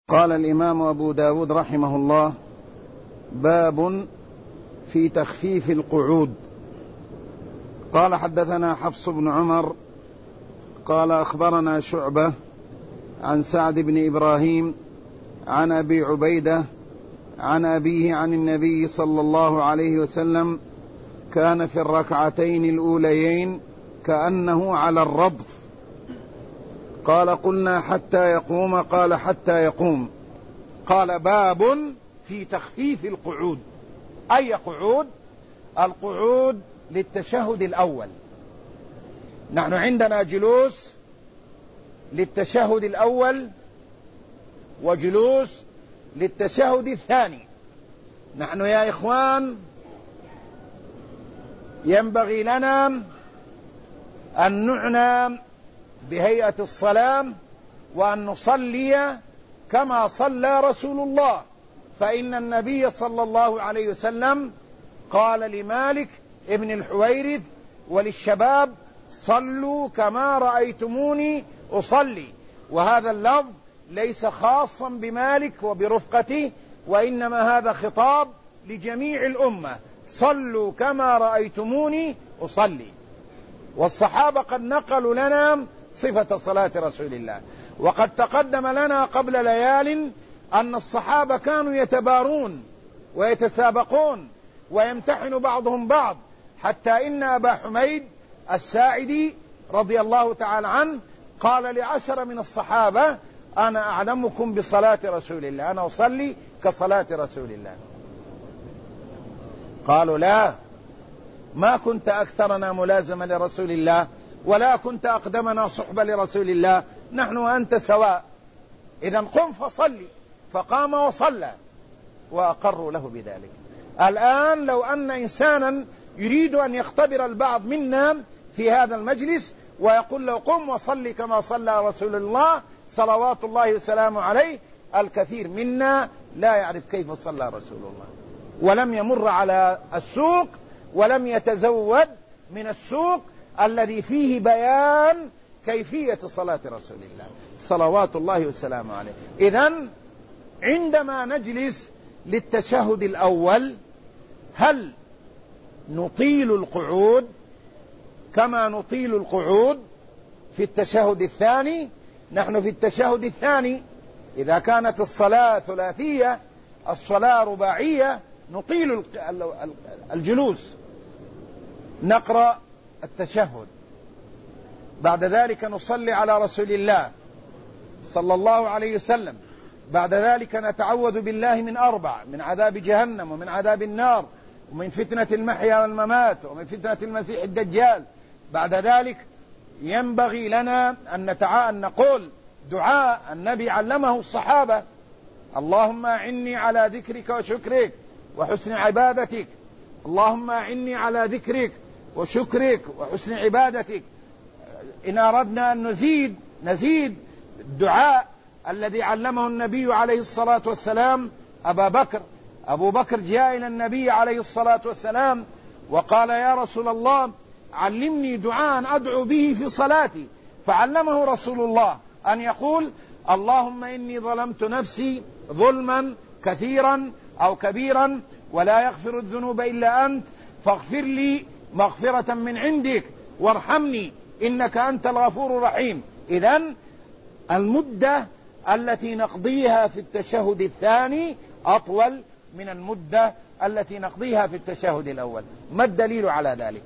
قال الإمام أبو داود رحمه الله: باب في تخفيف القعود. قال: حدثنا حفص بن عمر قال: أخبرنا شعبة عن سعد بن إبراهيم عن أبي عبيدة عن أبيه عن النبي صلى الله عليه وسلم: كان في الركعتين الأوليين كأنه على الرضف. قال: قلنا حتى يقوم. قال: حتى يقوم. قال: باب في تخفيف القعود. أي قعود؟ القعود للتشهد الأول. نحن عندنا جلوس للتشهد الأول وجلوس للتشهد الثاني. نحن يا إخوان ينبغي لنا أن نعنى بهيئة الصلاة وأن نصلي كما صلى رسول الله، فإن النبي صلى الله عليه وسلم قال لمالك ابن الحويرث وللشباب: صلوا كما رأيتموني أصلي. وهذا اللفظ ليس خاصا بمالك وبرفقته، وإنما هذا خطاب لجميع الأمة: صلوا كما رأيتموني أصلي. والصحابة قد نقلوا لنا صفة صلاة رسول الله، وقد تقدم لنا قبل ليال أن الصحابة كانوا يتبارون ويتسابقون ويمتحن بعضهم بعض، حتى إن أبا حميد الساعدي رضي الله تعالى عنه قال ل10 من الصحابة: أنا أعلمكم بصلاة رسول الله، أنا أصلي كصلاة رسول الله. قالوا: لا، ما كنت أكثرنا ملازمة لرسول الله، ولا كنت أقدمنا صحبة لرسول الله، نحن وأنت سواء، إذا قم فصلي. فقام وصلى وأقروا له بذلك. الآن لو أن إنسانا يريد أن يختبر البعض منا في هذا المجلس ويقول له: قم وصلي كما صلى رسول الله صلوات الله وسلامه عليه، الكثير منا لا يعرف كيف صلى رسول الله، ولم يمر على السوق ولم يتزود من السوق الذي فيه بيان كيفية صلاة رسول الله صلوات الله وسلامه عليه. إذن عندما نجلس للتشهد الأول هل نطيل القعود كما نطيل القعود في التشهد الثاني؟ نحن في التشهد الثاني إذا كانت الصلاة ثلاثية، الصلاة رباعية، نطيل الجلوس، نقرأ التشهد، بعد ذلك نصلي على رسول الله صلى الله عليه وسلم، بعد ذلك نتعوذ بالله من 4: من عذاب جهنم، ومن عذاب النار، ومن فتنة المحيا والممات، ومن فتنة المسيح الدجال. بعد ذلك ينبغي لنا أن نقول دعاء النبي علمه الصحابة: اللهم أعني على ذكرك وشكرك وحسن عبادتك، اللهم أعني على ذكرك وشكرك وحسن عبادتك. إن أردنا أن نزيد الدعاء الذي علمه النبي عليه الصلاة والسلام أبو بكر جاء إلى النبي عليه الصلاة والسلام وقال: يا رسول الله، علمني دعاء أدعو به في صلاتي. فعلمه رسول الله أن يقول: اللهم إني ظلمت نفسي ظلما كثيرا أو كبيرا، ولا يغفر الذنوب إلا أنت، فاغفر لي مغفرة من عندك وارحمني إنك أنت الغفور الرحيم. إذن المدة التي نقضيها في التشهد الثاني أطول من المدة التي نقضيها في التشهد الأول. ما الدليل على ذلك؟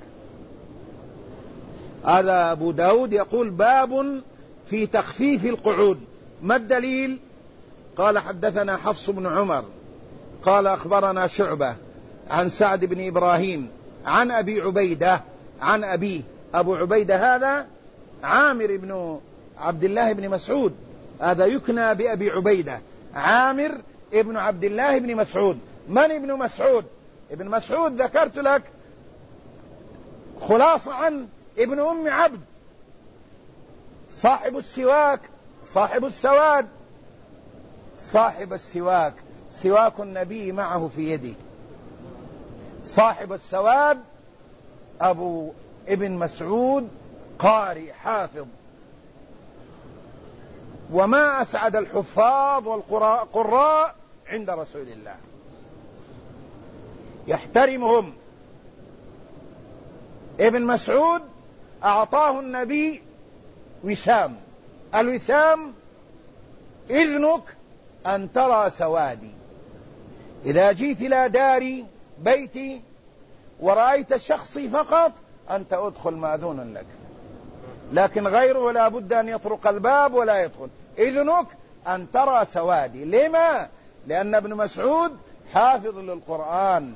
هذا أبو داود يقول: باب في تخفيف القعود. ما الدليل؟ قال: حدثنا حفص بن عمر قال: أخبرنا شعبة عن سعد بن إبراهيم عن أبي عبيدة عن أبيه. أبو عبيدة هذا عامر بن عبد الله بن مسعود، هذا يكنى بأبي عبيدة، عامر ابن عبد الله بن مسعود. من ابن مسعود؟ ابن مسعود ذكرت لك خلاصة عن ابن أم عبد، صاحب السواك، صاحب السواد، صاحب السواك، سواك النبي معه في يده، صاحب السواد أبو ابن مسعود، قارئ حافظ. وما أسعد الحفاظ والقراء عند رسول الله، يحترمهم. ابن مسعود أعطاه النبي وسام، الوسام إذنك أن ترى سوادي، إذا جيت إلى داري بيتي ورأيت شخصي فقط أنت أدخل مأذونا لك، لكن غيره لا بد أن يطرق الباب ولا يدخل. إذنك أن ترى سوادي. لما؟ لأن ابن مسعود حافظ للقرآن.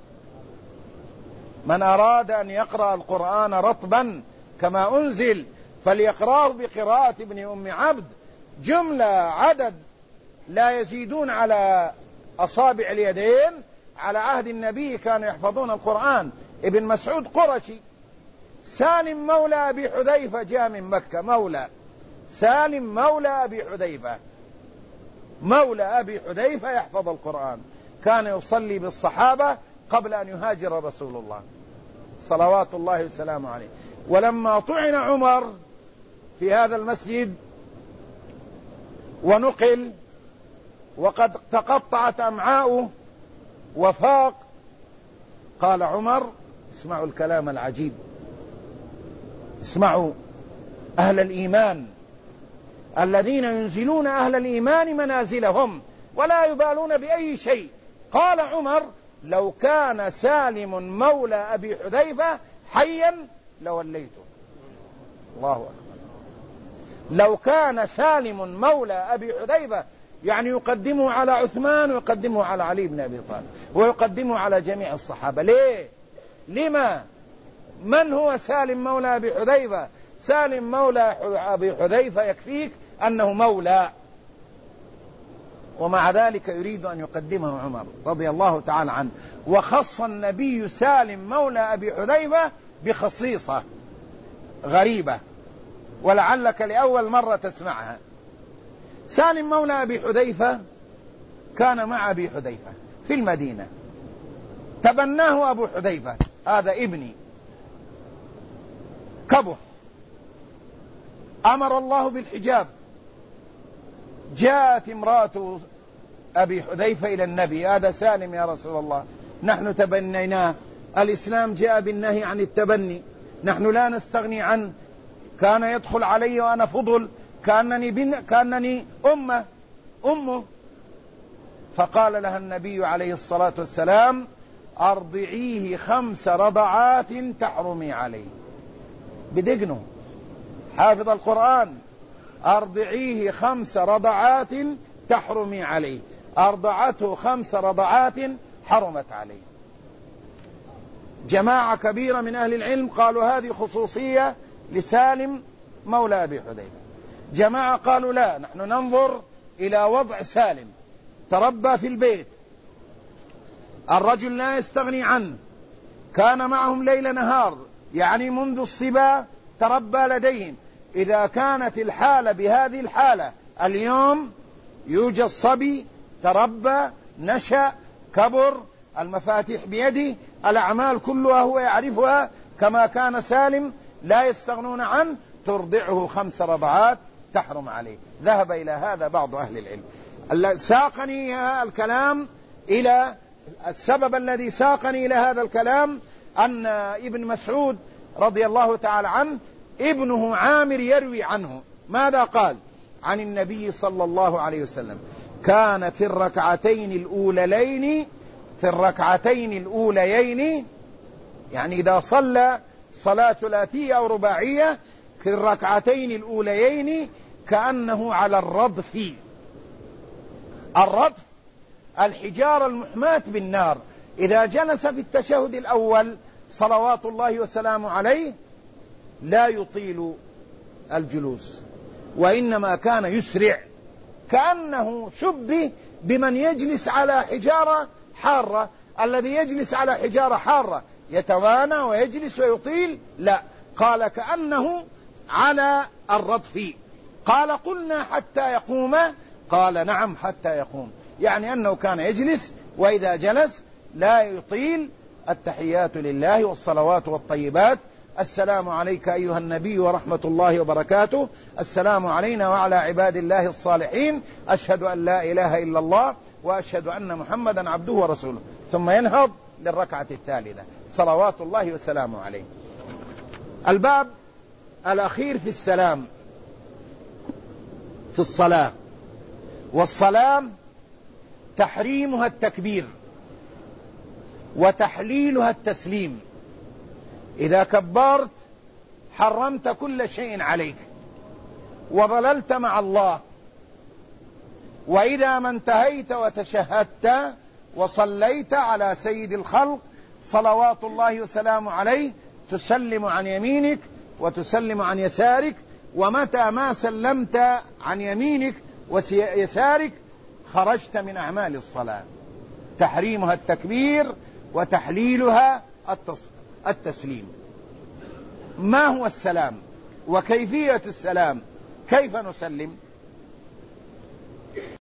من أراد أن يقرأ القرآن رطبا كما أنزل فليقرأه بقراءة ابن أم عبد، جملة عدد لا يزيدون على أصابع اليدين. على عهد النبي كانوا يحفظون القرآن. ابن مسعود قرشي، سالم مولى أبي حذيفة جاء من مكة، مولى سالم مولى أبي حذيفة، مولى أبي حذيفة يحفظ القرآن، كان يصلي بالصحابة قبل أن يهاجر رسول الله صلوات الله وسلامه عليه. ولما طعن عمر في هذا المسجد ونقل وقد تقطعت أمعاؤه وفاق، قال عمر: اسمعوا الكلام العجيب، اسمعوا أهل الإيمان الذين ينزلون أهل الإيمان منازلهم ولا يبالون بأي شيء. قال عمر: لو كان سالم مولى أبي حذيفة حيا لوليته. الله أكبر. لو كان سالم مولى أبي حذيفة، يعني يقدمه على عثمان ويقدمه على علي بن أبي طالب ويقدمه على جميع الصحابة. ليه؟ لما؟ من هو سالم مولى أبي حذيفة؟ سالم مولى أبي حذيفة يكفيك أنه مولى، ومع ذلك يريد أن يقدمه عمر رضي الله تعالى عنه. وخص النبي سالم مولى أبي حذيفة بخصيصة غريبة ولعلك لأول مرة تسمعها. سالم مولى أبي حذيفة كان مع أبي حذيفة في المدينة، تبناه أبو حذيفة، هذا ابني، كبر، أمر الله بالحجاب. جاءت امرأة أبي حذيفة إلى النبي: هذا سالم يا رسول الله، نحن تبنيناه، الإسلام جاء بالنهي عن التبني، نحن لا نستغني عنه، كان يدخل علي وأنا فضل، كأنني أمه. فقال لها النبي عليه الصلاة والسلام: أرضعيه 5 رضعات تحرمي عليه. بدقنه حافظ القرآن، أرضعيه 5 رضعات تحرمي عليه، أرضعته 5 رضعات حرمت عليه. جماعة كبيرة من أهل العلم قالوا هذه خصوصية لسالم مولى أبي حذيفة. جماعة قالوا لا، نحن ننظر إلى وضع سالم، تربى في البيت، الرجل لا يستغني عنه، كان معهم ليل نهار، يعني منذ الصبا تربى لديهم. إذا كانت الحالة بهذه الحالة، اليوم يوجد صبي تربى نشأ كبر، المفاتيح بيده، الأعمال كلها هو يعرفها كما كان سالم، لا يستغنون عنه، ترضعه 5 رضعات تحرم عليه. ذهب إلى هذا بعض أهل العلم. ساقني الكلام إلى السبب الذي ساقني إلى هذا الكلام أن ابن مسعود رضي الله تعالى عنه ابنه عامر يروي عنه ماذا قال عن النبي صلى الله عليه وسلم: كان في الركعتين الأوليين، يعني إذا صلى صلاة ثلاثية أو رباعية، في الركعتين الأوليين كأنه على الرضف. الرضف الحجارة المحماة بالنار. إذا جلس في التشهد الأول صلوات الله وسلامه عليه لا يطيل الجلوس، وإنما كان يسرع، كأنه شبه بمن يجلس على حجارة حارة. الذي يجلس على حجارة حارة يتوانى ويجلس ويطيل، لا، قال كأنه على الرضف. قال: قلنا حتى يقوم؟ قال: نعم حتى يقوم، يعني أنه كان يجلس، وإذا جلس لا يطيل التحيات لله والصلوات والطيبات السلام عليك أيها النبي ورحمة الله وبركاته، السلام علينا وعلى عباد الله الصالحين، أشهد أن لا إله إلا الله وأشهد أن محمدا عبده ورسوله، ثم ينهض للركعة الثالثة صلوات الله وسلامه عليه. الباب الأخير في السلام في الصلاة. والصلاة تحريمها التكبير وتحليلها التسليم. إذا كبرت حرمت كل شيء عليك وضللت مع الله. وإذا ما انتهيت وتشهدت وصليت على سيد الخلق صلوات الله وسلامه عليه تسلم عن يمينك وتسلم عن يسارك، ومتى ما سلمت عن يمينك ويسارك خرجت من أعمال الصلاة. تحريمها التكبير وتحليلها التسليم. ما هو السلام وكيفية السلام؟ كيف نسلم؟